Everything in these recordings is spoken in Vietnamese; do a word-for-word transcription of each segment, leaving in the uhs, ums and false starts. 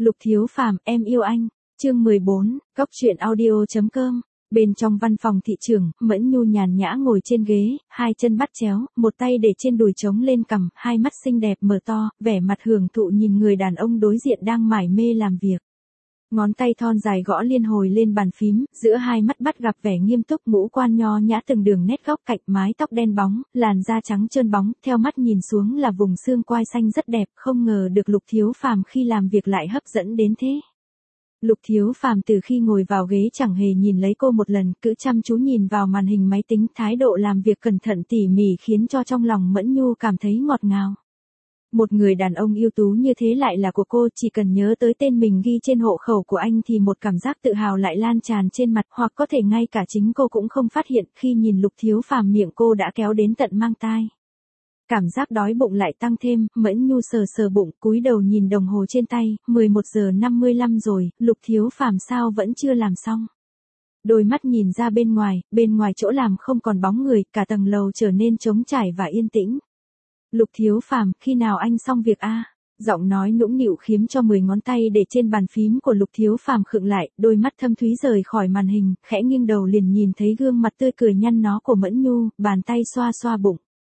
Lục Thiếu Phàm, em yêu anh. Chương mười bốn, Cóc truyện audio chấm com. Bên trong văn phòng thị trưởng, Mẫn Nhu nhàn nhã ngồi trên ghế, hai chân bắt chéo, một tay để trên đùi trống lên cằm, hai mắt xinh đẹp mở to, vẻ mặt hưởng thụ nhìn người đàn ông đối diện đang mải mê làm việc. Ngón tay thon dài gõ liên hồi lên bàn phím, giữa hai mắt bắt gặp vẻ nghiêm túc, ngũ quan nho nhã, từng đường nét góc cạnh, mái tóc đen bóng, làn da trắng trơn bóng, theo mắt nhìn xuống là vùng xương quai xanh rất đẹp, không ngờ được Lục Thiếu Phàm khi làm việc lại hấp dẫn đến thế. Lục Thiếu Phàm từ khi ngồi vào ghế chẳng hề nhìn lấy cô một lần, cứ chăm chú nhìn vào màn hình máy tính, thái độ làm việc cẩn thận tỉ mỉ khiến cho trong lòng Mẫn Nhu cảm thấy ngọt ngào. Một người đàn ông ưu tú như thế lại là của cô, chỉ cần nhớ tới tên mình ghi trên hộ khẩu của anh thì một cảm giác tự hào lại lan tràn trên mặt, hoặc có thể ngay cả chính cô cũng không phát hiện khi nhìn Lục Thiếu Phàm miệng cô đã kéo đến tận mang tai. Cảm giác đói bụng lại tăng thêm, Mẫn Nhu sờ sờ bụng, cúi đầu nhìn đồng hồ trên tay, mười một giờ năm mươi lăm rồi, Lục Thiếu Phàm sao vẫn chưa làm xong. Đôi mắt nhìn ra bên ngoài, bên ngoài chỗ làm không còn bóng người, cả tầng lầu trở nên trống trải và yên tĩnh. Lục Thiếu Phàm, khi nào anh xong việc a? Giọng nói nũng nịu khiếm cho mười ngón tay để trên bàn phím của Lục Thiếu Phàm khựng lại, đôi mắt thâm thúy rời khỏi màn hình, khẽ nghiêng đầu liền nhìn thấy gương mặt tươi cười nhăn nhó của Mẫn Nhu, bàn tay xoa xoa bụng.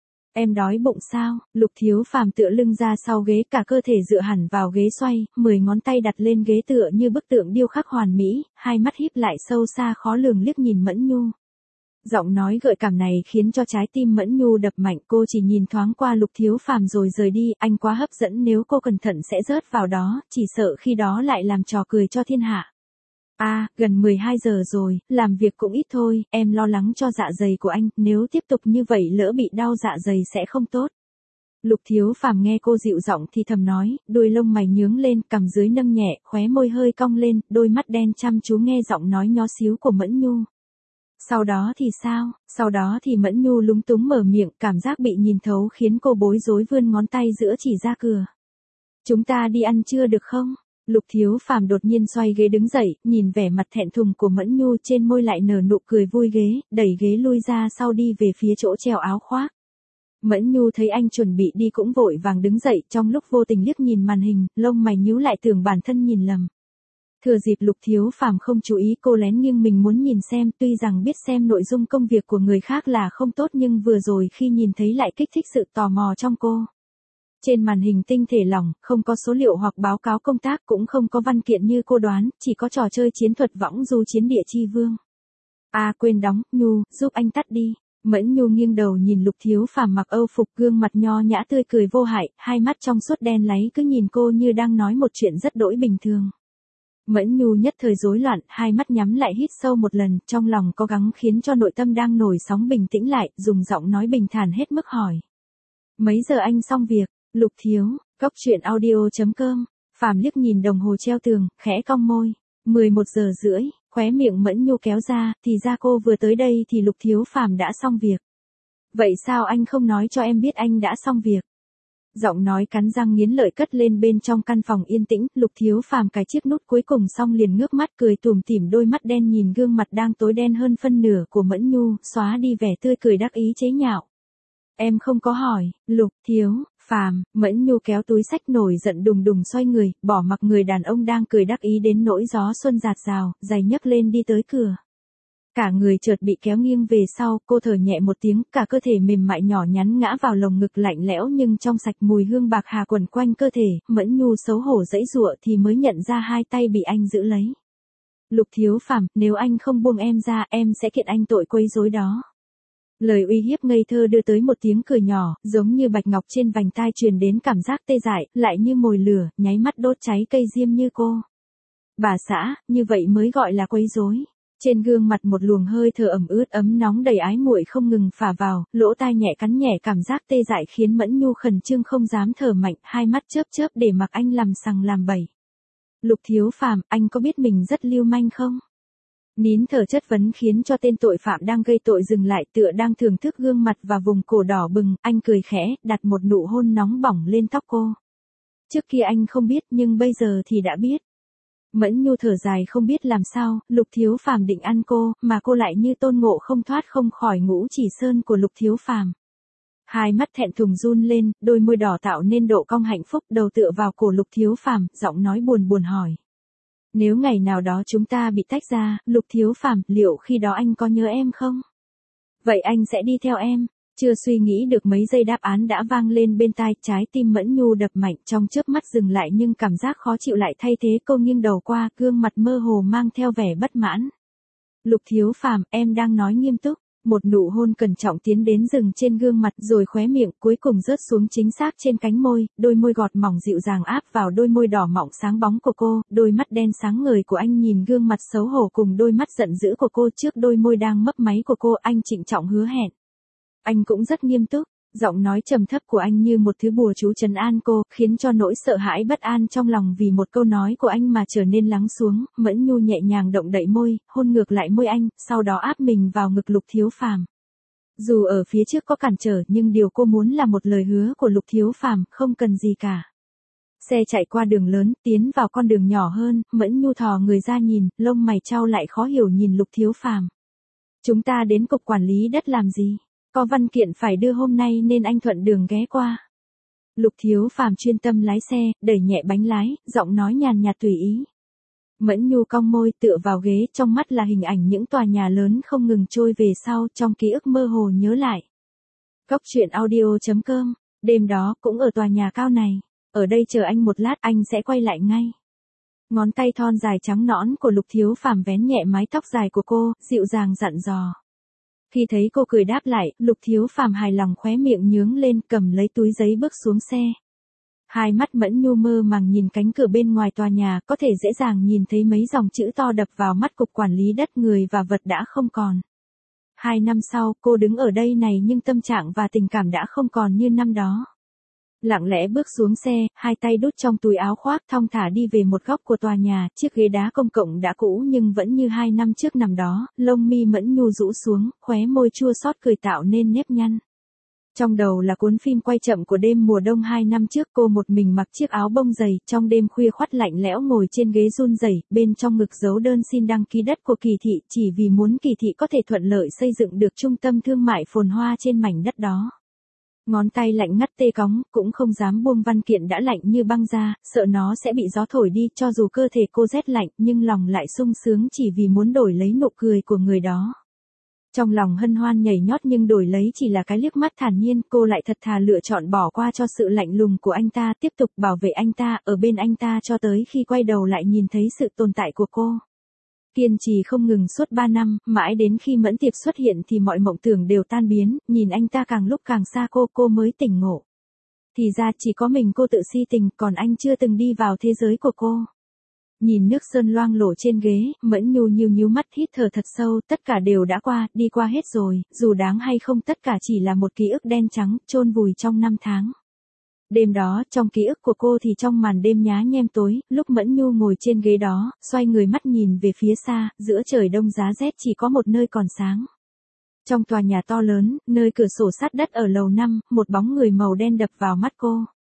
Em đói bụng sao? Lục Thiếu Phàm tựa lưng ra sau ghế, cả cơ thể dựa hẳn vào ghế xoay, mười ngón tay đặt lên ghế tựa như bức tượng điêu khắc hoàn mỹ, hai mắt híp lại sâu xa khó lường liếc nhìn Mẫn Nhu. Giọng nói gợi cảm này khiến cho trái tim Mẫn Nhu đập mạnh, cô chỉ nhìn thoáng qua Lục Thiếu Phàm rồi rời đi, anh quá hấp dẫn, nếu cô cẩn thận sẽ rớt vào đó, chỉ sợ khi đó lại làm trò cười cho thiên hạ. A, à, gần mười hai giờ rồi, làm việc cũng ít thôi, em lo lắng cho dạ dày của anh, nếu tiếp tục như vậy lỡ bị đau dạ dày sẽ không tốt. Lục Thiếu Phàm nghe cô dịu giọng thì thầm nói, đôi lông mày nhướng lên, cằm dưới nâng nhẹ, khóe môi hơi cong lên, đôi mắt đen chăm chú nghe giọng nói nhó xíu của Mẫn Nhu. Sau đó thì sao? Sau đó thì Mẫn Nhu lúng túng mở miệng, cảm giác bị nhìn thấu khiến cô bối rối vươn ngón tay giữa chỉ ra cửa. Chúng ta đi ăn trưa được không? Lục Thiếu Phàm đột nhiên xoay ghế đứng dậy, nhìn vẻ mặt thẹn thùng của Mẫn Nhu, trên môi lại nở nụ cười vui ghế, đẩy ghế lui ra sau đi về phía chỗ treo áo khoác. Mẫn Nhu thấy anh chuẩn bị đi cũng vội vàng đứng dậy, trong lúc vô tình liếc nhìn màn hình, lông mày nhíu lại tưởng bản thân nhìn lầm. Thừa dịp Lục Thiếu Phàm không chú ý, cô lén nghiêng mình muốn nhìn xem, tuy rằng biết xem nội dung công việc của người khác là không tốt nhưng vừa rồi khi nhìn thấy lại kích thích sự tò mò trong cô. Trên màn hình tinh thể lỏng, không có số liệu hoặc báo cáo công tác, cũng không có văn kiện như cô đoán, chỉ có trò chơi chiến thuật võng du chiến địa chi vương. À quên đóng, Nhu, giúp anh tắt đi. Mẫn Nhu nghiêng đầu nhìn Lục Thiếu Phàm mặc Âu phục, gương mặt nho nhã tươi cười vô hại, hai mắt trong suốt đen láy cứ nhìn cô như đang nói một chuyện rất đỗi bình thường. Mẫn Nhu nhất thời rối loạn, hai mắt nhắm lại hít sâu một lần, trong lòng cố gắng khiến cho nội tâm đang nổi sóng bình tĩnh lại, dùng giọng nói bình thản hết mức hỏi. Mấy giờ anh xong việc? Lục Thiếu, Cóc truyện audio chấm com. Phàm liếc nhìn đồng hồ treo tường, khẽ cong môi. mười một giờ rưỡi, khóe miệng Mẫn Nhu kéo ra, thì ra cô vừa tới đây thì Lục Thiếu Phàm đã xong việc. Vậy sao anh không nói cho em biết anh đã xong việc? Giọng nói cắn răng nghiến lợi cất lên bên trong căn phòng yên tĩnh, Lục Thiếu Phàm cài chiếc nút cuối cùng xong liền ngước mắt cười tủm tỉm, đôi mắt đen nhìn gương mặt đang tối đen hơn phân nửa của Mẫn Nhu, xóa đi vẻ tươi cười đắc ý chế nhạo. Em không có hỏi, Lục Thiếu Phàm. Mẫn Nhu kéo túi xách nổi giận đùng đùng xoay người, bỏ mặc người đàn ông đang cười đắc ý đến nỗi gió xuân rạt rào, giày nhấc lên đi tới cửa. Cả người chợt bị kéo nghiêng về sau, cô thở nhẹ một tiếng, cả cơ thể mềm mại nhỏ nhắn ngã vào lồng ngực lạnh lẽo nhưng trong sạch, mùi hương bạc hà quẩn quanh cơ thể, Mẫn Nhu xấu hổ giãy giụa thì mới nhận ra hai tay bị anh giữ lấy. Lục Thiếu Phàm, nếu anh không buông em ra, em sẽ kiện anh tội quấy rối đó. Lời uy hiếp ngây thơ đưa tới một tiếng cười nhỏ, giống như bạch ngọc trên vành tai truyền đến cảm giác tê dại, lại như mồi lửa, nháy mắt đốt cháy cây diêm như cô. Bà xã, như vậy mới gọi là quấy rối. Trên gương mặt một luồng hơi thở ẩm ướt ấm nóng đầy ái muội không ngừng phả vào, lỗ tai nhẹ cắn nhẹ, cảm giác tê dại khiến Mẫn Nhu khẩn trương không dám thở mạnh, hai mắt chớp chớp để mặc anh làm sằng làm bậy. Lục Thiếu Phàm, anh có biết mình rất lưu manh không? Nín thở chất vấn khiến cho tên tội phạm đang gây tội dừng lại, tựa đang thưởng thức gương mặt và vùng cổ đỏ bừng, anh cười khẽ, đặt một nụ hôn nóng bỏng lên tóc cô. Trước kia anh không biết nhưng bây giờ thì đã biết. Mẫn Nhu thở dài không biết làm sao, Lục Thiếu Phàm định ăn cô, mà cô lại như Tôn Ngộ không thoát không khỏi ngũ chỉ sơn của Lục Thiếu Phàm. Hai mắt thẹn thùng run lên, đôi môi đỏ tạo nên độ cong hạnh phúc, đầu tựa vào cổ Lục Thiếu Phàm, giọng nói buồn buồn hỏi. Nếu ngày nào đó chúng ta bị tách ra, Lục Thiếu Phàm, liệu khi đó anh có nhớ em không? Vậy anh sẽ đi theo em. Chưa suy nghĩ được mấy giây đáp án đã vang lên bên tai, trái tim Mẫn Nhu đập mạnh, trong chớp mắt dừng lại nhưng cảm giác khó chịu lại thay thế, cô nghiêng đầu qua, gương mặt mơ hồ mang theo vẻ bất mãn. Lục Thiếu Phàm, em đang nói nghiêm túc. Một nụ hôn cẩn trọng tiến đến dừng trên gương mặt rồi khóe miệng cuối cùng rớt xuống chính xác trên cánh môi, đôi môi gọt mỏng dịu dàng áp vào đôi môi đỏ mọng sáng bóng của cô, đôi mắt đen sáng ngời của anh nhìn gương mặt xấu hổ cùng đôi mắt giận dữ của cô trước đôi môi đang mấp máy của cô, anh trịnh trọng hứa hẹn. Anh cũng rất nghiêm túc. Giọng nói trầm thấp của anh như một thứ bùa chú trấn an cô, khiến cho nỗi sợ hãi bất an trong lòng vì một câu nói của anh mà trở nên lắng xuống. Mẫn Nhu nhẹ nhàng động đậy môi, hôn ngược lại môi anh, sau đó áp mình vào ngực Lục Thiếu Phàm. Dù ở phía trước có cản trở nhưng điều cô muốn là một lời hứa của Lục Thiếu Phàm, không cần gì cả. Xe chạy qua đường lớn, tiến vào con đường nhỏ hơn, Mẫn Nhu thò người ra nhìn, lông mày chau lại khó hiểu nhìn Lục Thiếu Phàm. Chúng ta đến cục quản lý đất làm gì? Có văn kiện phải đưa hôm nay nên anh thuận đường ghé qua. Lục Thiếu Phàm chuyên tâm lái xe, đẩy nhẹ bánh lái, giọng nói nhàn nhạt tùy ý. Mẫn Nhu cong môi tựa vào ghế, trong mắt là hình ảnh những tòa nhà lớn không ngừng trôi về sau, trong ký ức mơ hồ nhớ lại. Cốc truyện audio chấm com, đêm đó cũng ở tòa nhà cao này, ở đây chờ anh một lát, anh sẽ quay lại ngay. Ngón tay thon dài trắng nõn của Lục Thiếu Phàm vén nhẹ mái tóc dài của cô, dịu dàng dặn dò. Khi thấy cô cười đáp lại, Lục Thiếu Phàm hài lòng khóe miệng nhướng lên, cầm lấy túi giấy bước xuống xe. Hai mắt Mẫn Nhu mơ màng nhìn cánh cửa bên ngoài tòa nhà, có thể dễ dàng nhìn thấy mấy dòng chữ to đập vào mắt cục quản lý đất, người và vật đã không còn. Hai năm sau, cô đứng ở đây này nhưng tâm trạng và tình cảm đã không còn như năm đó. Lặng lẽ bước xuống xe, hai tay đút trong túi áo khoác, thong thả đi về một góc của tòa nhà, chiếc ghế đá công cộng đã cũ nhưng vẫn như hai năm trước nằm đó, lông mi Mẫn Nhu rũ xuống, khóe môi chua xót cười tạo nên nếp nhăn. Trong đầu là cuốn phim quay chậm của đêm mùa đông hai năm trước, cô một mình mặc chiếc áo bông dày, trong đêm khuya khoắt lạnh lẽo ngồi trên ghế run rẩy, bên trong ngực giấu đơn xin đăng ký đất của Kỳ thị, chỉ vì muốn Kỳ thị có thể thuận lợi xây dựng được trung tâm thương mại phồn hoa trên mảnh đất đó. Ngón tay lạnh ngắt tê cóng, cũng không dám buông văn kiện đã lạnh như băng ra, sợ nó sẽ bị gió thổi đi, cho dù cơ thể cô rét lạnh, nhưng lòng lại sung sướng chỉ vì muốn đổi lấy nụ cười của người đó. Trong lòng hân hoan nhảy nhót nhưng đổi lấy chỉ là cái liếc mắt thản nhiên, cô lại thật thà lựa chọn bỏ qua cho sự lạnh lùng của anh ta, tiếp tục bảo vệ anh ta, ở bên anh ta cho tới khi quay đầu lại nhìn thấy sự tồn tại của cô. Kiên trì không ngừng suốt ba năm, mãi đến khi Mẫn Tiệp xuất hiện thì mọi mộng tưởng đều tan biến, nhìn anh ta càng lúc càng xa cô, cô mới tỉnh ngộ. Thì ra chỉ có mình cô tự si tình, còn anh chưa từng đi vào thế giới của cô. Nhìn nước sơn loang lổ trên ghế, Mẫn Nhu nhíu nhíu mắt hít thở thật sâu, tất cả đều đã qua, đi qua hết rồi, dù đáng hay không tất cả chỉ là một ký ức đen trắng, chôn vùi trong năm tháng. Đêm đó, trong ký ức của cô thì trong màn đêm nhá nhem tối, lúc Mẫn Nhu ngồi trên ghế đó, xoay người mắt nhìn về phía xa, giữa trời đông giá rét chỉ có một nơi còn sáng. Trong tòa nhà to lớn, nơi cửa sổ sát đất ở lầu năm, một bóng người màu đen đập vào mắt cô.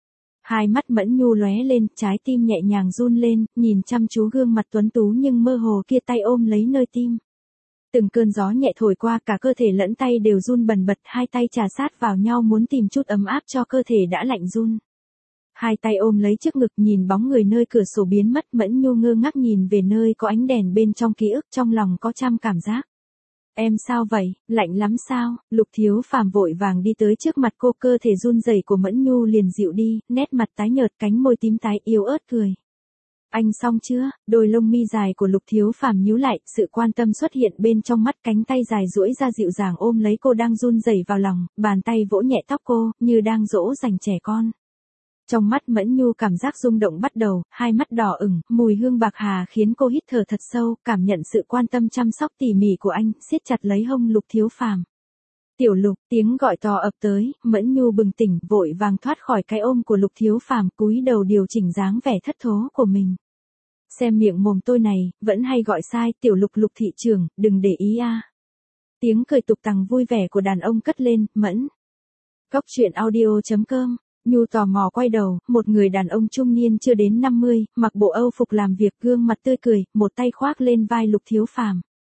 Hai mắt Mẫn Nhu lóe lên, trái tim nhẹ nhàng run lên, nhìn chăm chú gương mặt tuấn tú nhưng mơ hồ kia, tay ôm lấy nơi tim. Từng cơn gió nhẹ thổi qua, cả cơ thể lẫn tay đều run bần bật, hai tay chà sát vào nhau muốn tìm chút ấm áp cho cơ thể đã lạnh run. Hai tay ôm lấy trước ngực nhìn bóng người nơi cửa sổ biến mất, Mẫn Nhu ngơ ngác nhìn về nơi có ánh đèn bên trong ký ức, trong lòng có trăm cảm giác. Em sao vậy, lạnh lắm sao? Lục Thiếu Phàm vội vàng đi tới trước mặt cô, cơ thể run rẩy của Mẫn Nhu liền dịu đi, nét mặt tái nhợt, cánh môi tím tái, yếu ớt cười. Anh xong chưa? Đôi lông mi dài của Lục Thiếu Phàm nhíu lại, sự quan tâm xuất hiện bên trong mắt, cánh tay dài duỗi ra dịu dàng ôm lấy cô đang run rẩy vào lòng, bàn tay vỗ nhẹ tóc cô, như đang dỗ dành trẻ con. Trong mắt Mẫn Nhu cảm giác rung động bắt đầu, hai mắt đỏ ửng, mùi hương bạc hà khiến cô hít thở thật sâu, cảm nhận sự quan tâm chăm sóc tỉ mỉ của anh, siết chặt lấy hông Lục Thiếu Phàm. Tiểu Lục, tiếng gọi to ập tới, Mẫn Nhu bừng tỉnh, vội vàng thoát khỏi cái ôm của Lục Thiếu Phàm, cúi đầu điều chỉnh dáng vẻ thất thố của mình. Xem miệng mồm tôi này, vẫn hay gọi sai, Tiểu Lục Lục thị trưởng, đừng để ý a. À. Tiếng cười tục tằng vui vẻ của đàn ông cất lên, Mẫn. Cốc truyện audio chấm com. Nhu tò mò quay đầu, một người đàn ông trung niên chưa đến năm mươi, mặc bộ Âu phục làm việc, gương mặt tươi cười, một tay khoác lên vai Lục Thiếu Phàm.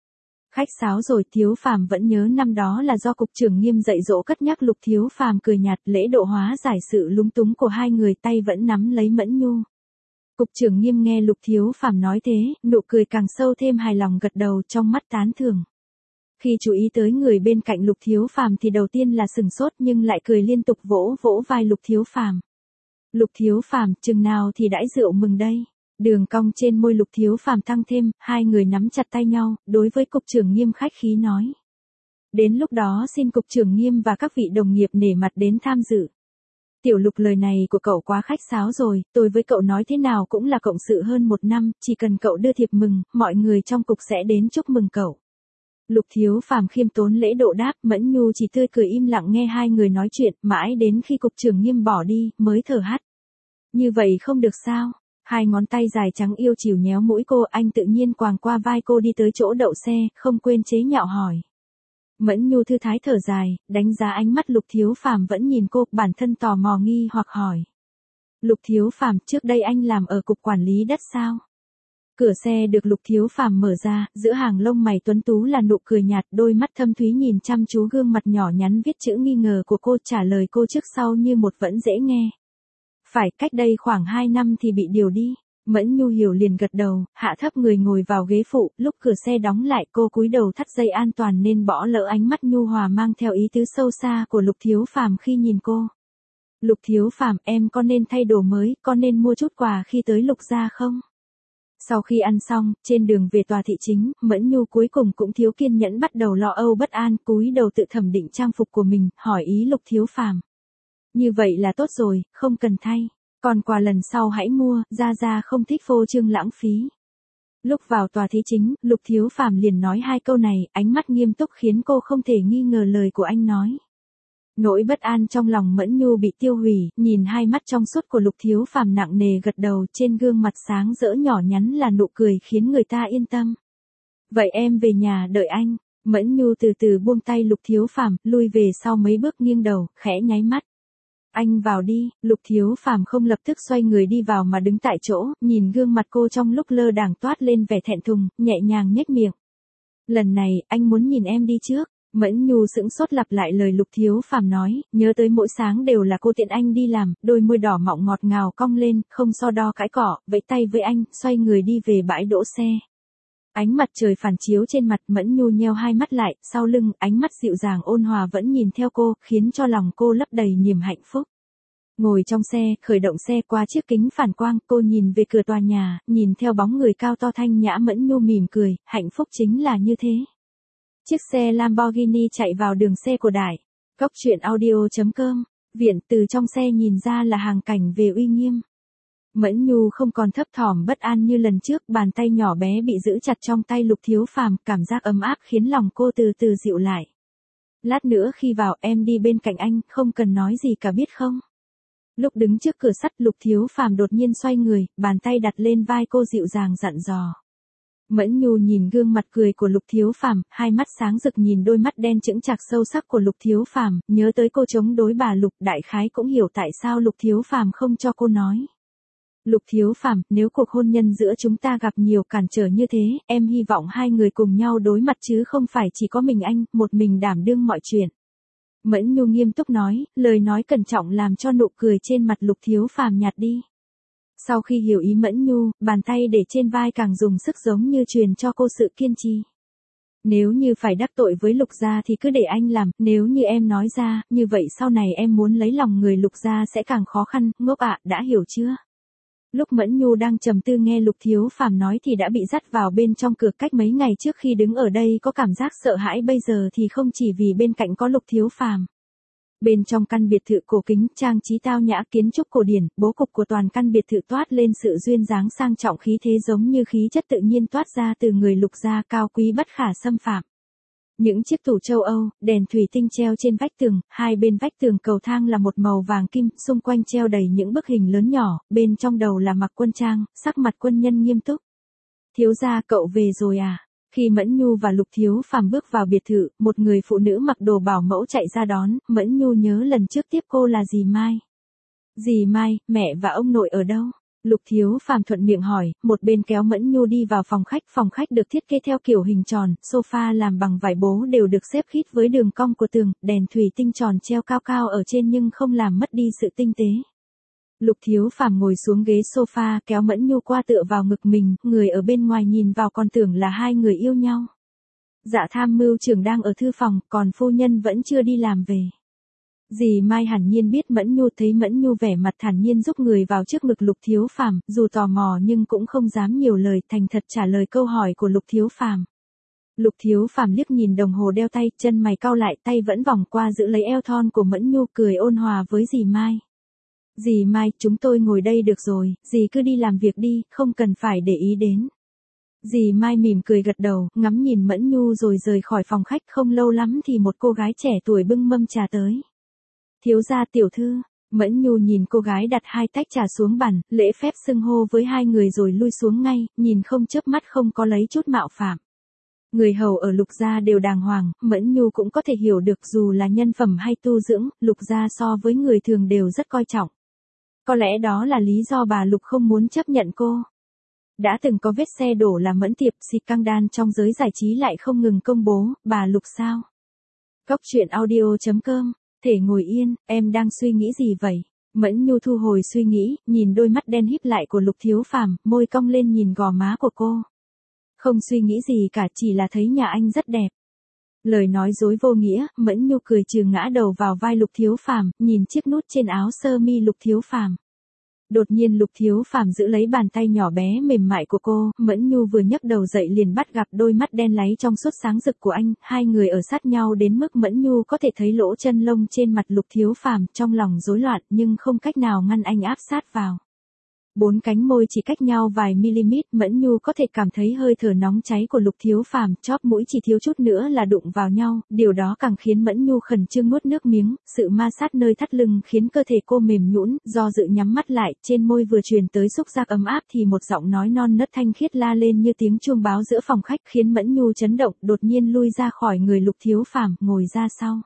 Khách sáo rồi, Thiếu Phàm vẫn nhớ năm đó là do cục trưởng Nghiêm dạy dỗ cất nhắc. Lục Thiếu Phàm cười nhạt, lễ độ hóa giải sự lúng túng của hai người, tay vẫn nắm lấy Mẫn Nhu. Cục trưởng Nghiêm nghe Lục Thiếu Phàm nói thế, nụ cười càng sâu thêm, hài lòng gật đầu, trong mắt tán thưởng. Khi chú ý tới người bên cạnh Lục Thiếu Phàm thì đầu tiên là sừng sốt, nhưng lại cười liên tục, vỗ vỗ vai Lục Thiếu Phàm. Lục Thiếu Phàm, chừng nào thì đãi rượu mừng đây? Đường cong trên môi Lục Thiếu Phàm tăng thêm, hai người nắm chặt tay nhau, đối với cục trưởng Nghiêm khách khí nói. Đến lúc đó xin cục trưởng Nghiêm và các vị đồng nghiệp nể mặt đến tham dự. Tiểu Lục, lời này của cậu quá khách sáo rồi, tôi với cậu nói thế nào cũng là cộng sự hơn một năm, chỉ cần cậu đưa thiệp mừng, mọi người trong cục sẽ đến chúc mừng cậu. Lục Thiếu Phàm khiêm tốn lễ độ đáp, Mẫn Nhu chỉ tươi cười im lặng nghe hai người nói chuyện, mãi đến khi cục trưởng Nghiêm bỏ đi, mới thở hắt. Như vậy không được sao? Hai ngón tay dài trắng yêu chiều nhéo mũi cô, anh tự nhiên quàng qua vai cô đi tới chỗ đậu xe, không quên chế nhạo hỏi. Mẫn Nhu thư thái thở dài, đánh giá ánh mắt Lục Thiếu Phàm vẫn nhìn cô, bản thân tò mò nghi hoặc hỏi. Lục Thiếu Phàm, trước đây anh làm ở cục quản lý đất sao? Cửa xe được Lục Thiếu Phàm mở ra, giữa hàng lông mày tuấn tú là nụ cười nhạt, đôi mắt thâm thúy nhìn chăm chú gương mặt nhỏ nhắn viết chữ nghi ngờ của cô, trả lời cô trước sau như một vẫn dễ nghe. Phải, cách đây khoảng hai năm thì bị điều đi. Mẫn Nhu hiểu liền gật đầu, hạ thấp người ngồi vào ghế phụ, lúc cửa xe đóng lại cô cúi đầu thắt dây an toàn nên bỏ lỡ ánh mắt nhu hòa mang theo ý tứ sâu xa của Lục Thiếu Phàm khi nhìn cô. Lục Thiếu Phàm, em có nên thay đồ mới, có nên mua chút quà khi tới Lục gia không? Sau khi ăn xong, trên đường về tòa thị chính, Mẫn Nhu cuối cùng cũng thiếu kiên nhẫn, bắt đầu lo âu bất an, cúi đầu tự thẩm định trang phục của mình, hỏi ý Lục Thiếu Phàm. Như vậy là tốt rồi, không cần thay. Còn quà lần sau hãy mua, Gia Gia không thích phô trương lãng phí. Lúc vào tòa thí chính, Lục Thiếu Phàm liền nói hai câu này, ánh mắt nghiêm túc khiến cô không thể nghi ngờ lời của anh nói. Nỗi bất an trong lòng Mẫn Nhu bị tiêu hủy, nhìn hai mắt trong suốt của Lục Thiếu Phàm nặng nề gật đầu, trên gương mặt sáng rỡ nhỏ nhắn là nụ cười khiến người ta yên tâm. Vậy em về nhà đợi anh. Mẫn Nhu từ từ buông tay Lục Thiếu Phàm, lui về sau mấy bước nghiêng đầu, khẽ nháy mắt. Anh vào đi. Lục Thiếu Phàm không lập tức xoay người đi vào mà đứng tại chỗ, nhìn gương mặt cô trong lúc lơ đãng toát lên vẻ thẹn thùng, nhẹ nhàng nhếch miệng. Lần này, anh muốn nhìn em đi trước. Mẫn Nhu sững sốt lặp lại lời Lục Thiếu Phàm nói, nhớ tới mỗi sáng đều là cô tiện anh đi làm, đôi môi đỏ mọng ngọt ngào cong lên, không so đo cãi cọ, vẫy tay với anh, xoay người đi về bãi đỗ xe. Ánh mặt trời phản chiếu trên mặt, Mẫn Nhu nheo hai mắt lại, sau lưng, ánh mắt dịu dàng ôn hòa vẫn nhìn theo cô, khiến cho lòng cô lấp đầy niềm hạnh phúc. Ngồi trong xe, khởi động xe, qua chiếc kính phản quang, cô nhìn về cửa tòa nhà, nhìn theo bóng người cao to thanh nhã, Mẫn Nhu mỉm cười, hạnh phúc chính là như thế. Chiếc xe Lamborghini chạy vào đường xe của Đài. Cốc truyện audio chấm com. Viện, từ trong xe nhìn ra là hàng cảnh về uy nghiêm. Mẫn Nhu không còn thấp thỏm bất an như lần trước, bàn tay nhỏ bé bị giữ chặt trong tay Lục Thiếu Phàm, cảm giác ấm áp khiến lòng cô từ từ dịu lại. Lát nữa khi vào, em đi bên cạnh anh, không cần nói gì cả biết không? Lúc đứng trước cửa sắt, Lục Thiếu Phàm đột nhiên xoay người, bàn tay đặt lên vai cô dịu dàng dặn dò. Mẫn Nhu nhìn gương mặt cười của Lục Thiếu Phàm, hai mắt sáng rực nhìn đôi mắt đen chững chạc sâu sắc của Lục Thiếu Phàm, nhớ tới cô chống đối bà Lục, đại khái cũng hiểu tại sao Lục Thiếu Phàm không cho cô nói. Lục Thiếu Phàm, nếu cuộc hôn nhân giữa chúng ta gặp nhiều cản trở như thế, em hy vọng hai người cùng nhau đối mặt chứ không phải chỉ có mình anh, một mình đảm đương mọi chuyện. Mẫn Nhu nghiêm túc nói, lời nói cẩn trọng làm cho nụ cười trên mặt Lục Thiếu Phàm nhạt đi. Sau khi hiểu ý Mẫn Nhu, bàn tay để trên vai càng dùng sức giống như truyền cho cô sự kiên trì. Nếu như phải đắc tội với Lục gia thì cứ để anh làm, nếu như em nói ra, như vậy sau này em muốn lấy lòng người Lục gia sẽ càng khó khăn, ngốc ạ, đã hiểu chưa? Lúc Mẫn Nhu đang trầm tư nghe Lục Thiếu Phàm nói thì đã bị dắt vào bên trong cửa, cách mấy ngày trước khi đứng ở đây có cảm giác sợ hãi, bây giờ thì không chỉ vì bên cạnh có Lục Thiếu Phàm. Bên trong căn biệt thự cổ kính, trang trí tao nhã, kiến trúc cổ điển, bố cục của toàn căn biệt thự toát lên sự duyên dáng sang trọng, khí thế giống như khí chất tự nhiên toát ra từ người Lục gia, cao quý bất khả xâm phạm. Những chiếc tủ châu Âu, đèn thủy tinh treo trên vách tường, hai bên vách tường cầu thang là một màu vàng kim, xung quanh treo đầy những bức hình lớn nhỏ, bên trong đầu là mặc quân trang, sắc mặt quân nhân nghiêm túc. Thiếu gia, cậu về rồi à? Khi Mẫn Nhu và Lục Thiếu Phàm bước vào biệt thự, một người phụ nữ mặc đồ bảo mẫu chạy ra đón, Mẫn Nhu nhớ lần trước tiếp cô là dì Mai. Dì Mai, mẹ và ông nội ở đâu? Lục Thiếu Phàm thuận miệng hỏi, một bên kéo Mẫn Nhu đi vào phòng khách. Phòng khách được thiết kế theo kiểu hình tròn, sofa làm bằng vải bố đều được xếp khít với đường cong của tường, đèn thủy tinh tròn treo cao cao ở trên nhưng không làm mất đi sự tinh tế. Lục Thiếu Phàm ngồi xuống ghế sofa kéo Mẫn Nhu qua tựa vào ngực mình, người ở bên ngoài nhìn vào còn tưởng là hai người yêu nhau. Dạ tham mưu trưởng đang ở thư phòng, còn phu nhân vẫn chưa đi làm về. Dì Mai hẳn nhiên biết Mẫn Nhu, thấy Mẫn Nhu vẻ mặt thản nhiên giúp người vào trước ngực Lục Thiếu Phàm, dù tò mò nhưng cũng không dám nhiều lời, thành thật trả lời câu hỏi của Lục Thiếu Phàm. Lục Thiếu Phàm liếc nhìn đồng hồ đeo tay, chân mày cau lại, tay vẫn vòng qua giữ lấy eo thon của Mẫn Nhu, cười ôn hòa với dì Mai. Dì Mai, chúng tôi ngồi đây được rồi, dì cứ đi làm việc đi, không cần phải để ý đến. Dì Mai mỉm cười gật đầu, ngắm nhìn Mẫn Nhu rồi rời khỏi phòng khách. Không lâu lắm thì một cô gái trẻ tuổi bưng mâm trà tới. Thiếu gia tiểu thư. Mẫn Nhu nhìn cô gái đặt hai tách trà xuống bàn, lễ phép xưng hô với hai người rồi lui xuống ngay, nhìn không chớp mắt, không có lấy chút mạo phạm. Người hầu ở Lục gia đều đàng hoàng, Mẫn Nhu cũng có thể hiểu được, dù là nhân phẩm hay tu dưỡng, Lục gia so với người thường đều rất coi trọng. Có lẽ đó là lý do bà Lục không muốn chấp nhận cô. Đã từng có vết xe đổ là Mẫn Tiệp, xịt căng đan trong giới giải trí lại không ngừng công bố, bà Lục sao? Cốc truyện audio chấm com. Thể ngồi yên, em đang suy nghĩ gì vậy? Mẫn Nhu thu hồi suy nghĩ, nhìn đôi mắt đen híp lại của Lục Thiếu Phàm, môi cong lên nhìn gò má của cô. Không suy nghĩ gì cả, chỉ là thấy nhà anh rất đẹp. Lời nói dối vô nghĩa, Mẫn Nhu cười trừ ngã đầu vào vai Lục Thiếu Phàm, nhìn chiếc nút trên áo sơ mi Lục Thiếu Phàm. Đột nhiên Lục Thiếu Phàm giữ lấy bàn tay nhỏ bé mềm mại của cô, Mẫn Nhu vừa nhấc đầu dậy liền bắt gặp đôi mắt đen láy trong suốt sáng rực của anh, hai người ở sát nhau đến mức Mẫn Nhu có thể thấy lỗ chân lông trên mặt Lục Thiếu Phàm, trong lòng rối loạn nhưng không cách nào ngăn anh áp sát vào. Bốn cánh môi chỉ cách nhau vài mm, Mẫn Nhu có thể cảm thấy hơi thở nóng cháy của Lục Thiếu Phàm, chóp mũi chỉ thiếu chút nữa là đụng vào nhau, điều đó càng khiến Mẫn Nhu khẩn trương nuốt nước miếng, sự ma sát nơi thắt lưng khiến cơ thể cô mềm nhũn, do dự nhắm mắt lại, trên môi vừa truyền tới xúc giác ấm áp thì một giọng nói non nớt thanh khiết la lên như tiếng chuông báo giữa phòng khách, khiến Mẫn Nhu chấn động, đột nhiên lui ra khỏi người Lục Thiếu Phàm, ngồi ra sau.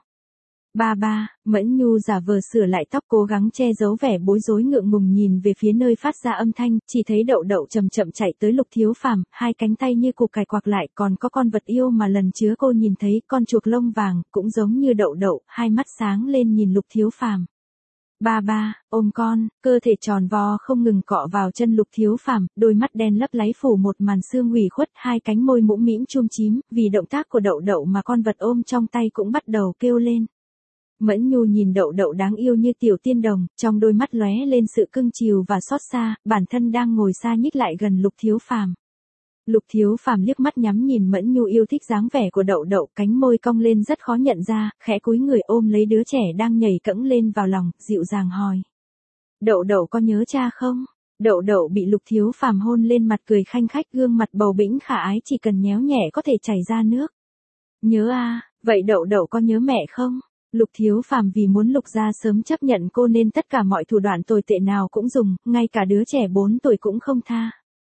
Ba ba, Mẫn Nhu giả vờ sửa lại tóc, cố gắng che giấu vẻ bối rối ngượng ngùng nhìn về phía nơi phát ra âm thanh, chỉ thấy Đậu Đậu chậm chậm chạy tới Lục Thiếu Phàm, hai cánh tay như cục cải quạc lại, còn có con vật yêu mà lần trước cô nhìn thấy, con chuột lông vàng, cũng giống như Đậu Đậu, hai mắt sáng lên nhìn Lục Thiếu Phàm. Ba ba, ôm con, cơ thể tròn vo không ngừng cọ vào chân Lục Thiếu Phàm, đôi mắt đen lấp láy phủ một màn sương ủy khuất, hai cánh môi mũm mĩm chum chím, vì động tác của Đậu Đậu mà con vật ôm trong tay cũng bắt đầu kêu lên. Mẫn Nhu nhìn Đậu Đậu đáng yêu như tiểu tiên đồng, trong đôi mắt lóe lên sự cưng chiều và xót xa, bản thân đang ngồi xa nhích lại gần Lục Thiếu Phàm. Lục Thiếu Phàm liếc mắt nhắm nhìn Mẫn Nhu yêu thích dáng vẻ của Đậu Đậu, cánh môi cong lên rất khó nhận ra, khẽ cúi người ôm lấy đứa trẻ đang nhảy cẫng lên vào lòng, dịu dàng hỏi. Đậu Đậu có nhớ cha không? Đậu Đậu bị Lục Thiếu Phàm hôn lên mặt, cười khanh khách, gương mặt bầu bĩnh khả ái chỉ cần nhéo nhẹ có thể chảy ra nước. Nhớ à, vậy Đậu Đậu có nhớ mẹ không? Lục Thiếu Phàm vì muốn Lục gia sớm chấp nhận cô nên tất cả mọi thủ đoạn tồi tệ nào cũng dùng, ngay cả đứa trẻ bốn tuổi cũng không tha.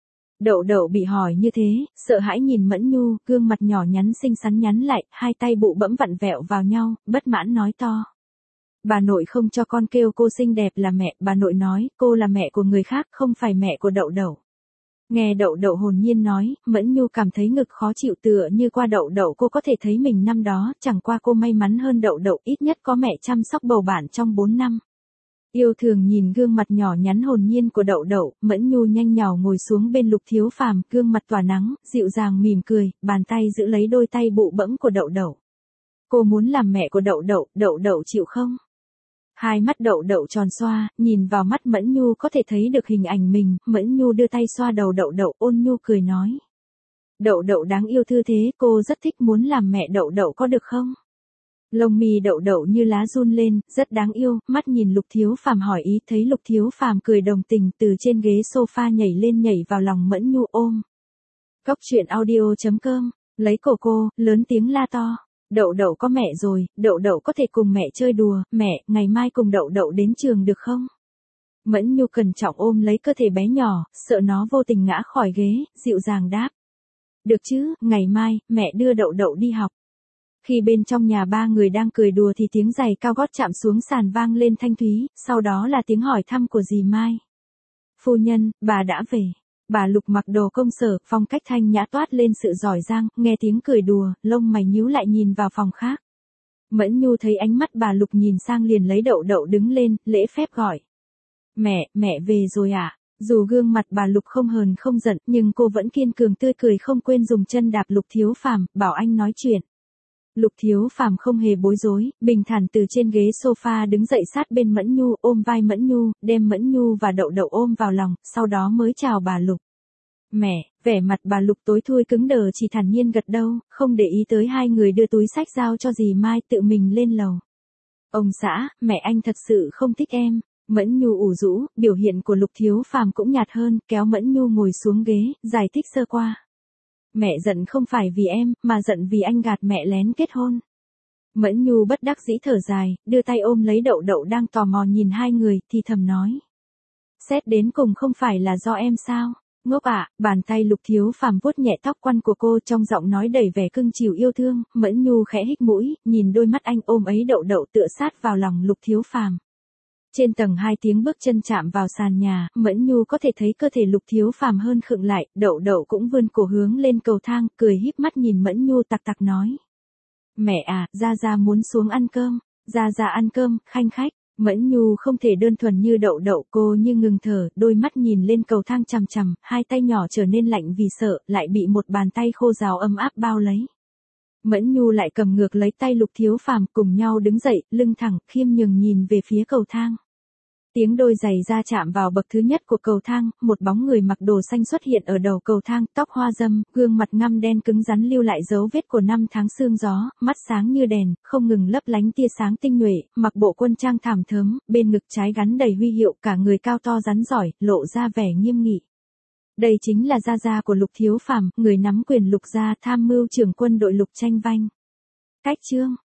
Đậu Đậu bị hỏi như thế, sợ hãi nhìn Mẫn Nhu, gương mặt nhỏ nhắn xinh xắn nhắn lại, hai tay bụ bẫm vặn vẹo vào nhau, bất mãn nói to. Bà nội không cho con kêu cô xinh đẹp là mẹ, bà nội nói, cô là mẹ của người khác, không phải mẹ của Đậu Đậu. Nghe Đậu Đậu hồn nhiên nói, Mẫn Nhu cảm thấy ngực khó chịu, tựa như qua Đậu Đậu cô có thể thấy mình năm đó, chẳng qua cô may mắn hơn Đậu Đậu, ít nhất có mẹ chăm sóc bầu bạn trong bốn năm. Yêu thường nhìn gương mặt nhỏ nhắn hồn nhiên của Đậu Đậu, Mẫn Nhu nhanh nhào ngồi xuống bên Lục Thiếu Phàm, gương mặt tỏa nắng, dịu dàng mỉm cười, bàn tay giữ lấy đôi tay bụ bẫm của Đậu Đậu. Cô muốn làm mẹ của Đậu Đậu, Đậu Đậu chịu không? Hai mắt Đậu Đậu tròn xoa, nhìn vào mắt Mẫn Nhu có thể thấy được hình ảnh mình, Mẫn Nhu đưa tay xoa đầu Đậu Đậu, ôn nhu cười nói. Đậu Đậu đáng yêu thư thế, cô rất thích, muốn làm mẹ Đậu Đậu có được không? Lông mi Đậu Đậu như lá run lên, rất đáng yêu, mắt nhìn Lục Thiếu Phàm hỏi ý, thấy Lục Thiếu Phàm cười đồng tình, từ trên ghế sofa nhảy lên nhảy vào lòng Mẫn Nhu ôm. Cốc truyện audio chấm com, lấy cổ cô, lớn tiếng la to. Đậu Đậu có mẹ rồi, Đậu Đậu có thể cùng mẹ chơi đùa, mẹ, ngày mai cùng Đậu Đậu đến trường được không? Mẫn Nhu cẩn trọng ôm lấy cơ thể bé nhỏ, sợ nó vô tình ngã khỏi ghế, dịu dàng đáp. Được chứ, ngày mai, mẹ đưa Đậu Đậu đi học. Khi bên trong nhà ba người đang cười đùa thì tiếng giày cao gót chạm xuống sàn vang lên thanh thúy, sau đó là tiếng hỏi thăm của dì Mai. Phu nhân, bà đã về. Bà Lục mặc đồ công sở, phong cách thanh nhã toát lên sự giỏi giang, nghe tiếng cười đùa, lông mày nhíu lại nhìn vào phòng khác. Mẫn Nhu thấy ánh mắt bà Lục nhìn sang liền lấy đậu đậu đứng lên, lễ phép gọi. Mẹ, mẹ về rồi à? Dù gương mặt bà Lục không hờn không giận, nhưng cô vẫn kiên cường tươi cười không quên dùng chân đạp Lục Thiếu Phàm, bảo anh nói chuyện. Lục Thiếu Phàm không hề bối rối, bình thản từ trên ghế sofa đứng dậy sát bên Mẫn Nhu, ôm vai Mẫn Nhu, đem Mẫn Nhu và đậu đậu ôm vào lòng, sau đó mới chào bà Lục. Mẹ, vẻ mặt bà Lục tối thui cứng đờ chỉ thản nhiên gật đầu, không để ý tới hai người đưa túi sách giao cho dì Mai tự mình lên lầu. Ông xã, mẹ anh thật sự không thích em. Mẫn Nhu ủ rũ, biểu hiện của Lục Thiếu Phàm cũng nhạt hơn, kéo Mẫn Nhu ngồi xuống ghế, giải thích sơ qua. Mẹ giận không phải vì em, mà giận vì anh gạt mẹ lén kết hôn. Mẫn Nhu bất đắc dĩ thở dài, đưa tay ôm lấy đậu đậu đang tò mò nhìn hai người, thì thầm nói. Xét đến cùng không phải là do em sao? Ngốc ạ, à, bàn tay Lục Thiếu Phàm vuốt nhẹ tóc quăn của cô trong giọng nói đầy vẻ cưng chiều yêu thương, Mẫn Nhu khẽ hít mũi, nhìn đôi mắt anh ôm ấy đậu đậu tựa sát vào lòng Lục Thiếu Phàm. Trên tầng hai tiếng bước chân chạm vào sàn nhà, Mẫn Nhu có thể thấy cơ thể Lục Thiếu Phàm hơn khựng lại, đậu đậu cũng vươn cổ hướng lên cầu thang, cười híp mắt nhìn Mẫn Nhu tặc tặc nói. Mẹ à, Gia Gia muốn xuống ăn cơm, Gia Gia ăn cơm, khanh khách. Mẫn Nhu không thể đơn thuần như đậu đậu, cô như ngừng thở, đôi mắt nhìn lên cầu thang chằm chằm, hai tay nhỏ trở nên lạnh vì sợ, lại bị một bàn tay khô ráo ấm áp bao lấy. Mẫn Nhu lại cầm ngược lấy tay Lục Thiếu Phàm, cùng nhau đứng dậy, lưng thẳng, khiêm nhường nhìn về phía cầu thang. Tiếng đôi giày da chạm vào bậc thứ nhất của cầu thang, một bóng người mặc đồ xanh xuất hiện ở đầu cầu thang, tóc hoa râm, gương mặt ngăm đen cứng rắn lưu lại dấu vết của năm tháng sương gió, mắt sáng như đèn, không ngừng lấp lánh tia sáng tinh nhuệ, mặc bộ quân trang thảm thớm, bên ngực trái gắn đầy huy hiệu, cả người cao to rắn giỏi, lộ ra vẻ nghiêm nghị. Đây chính là Gia Gia của Lục Thiếu Phàm, người nắm quyền Lục gia, tham mưu trưởng quân đội Lục Tranh Vanh. Cách chương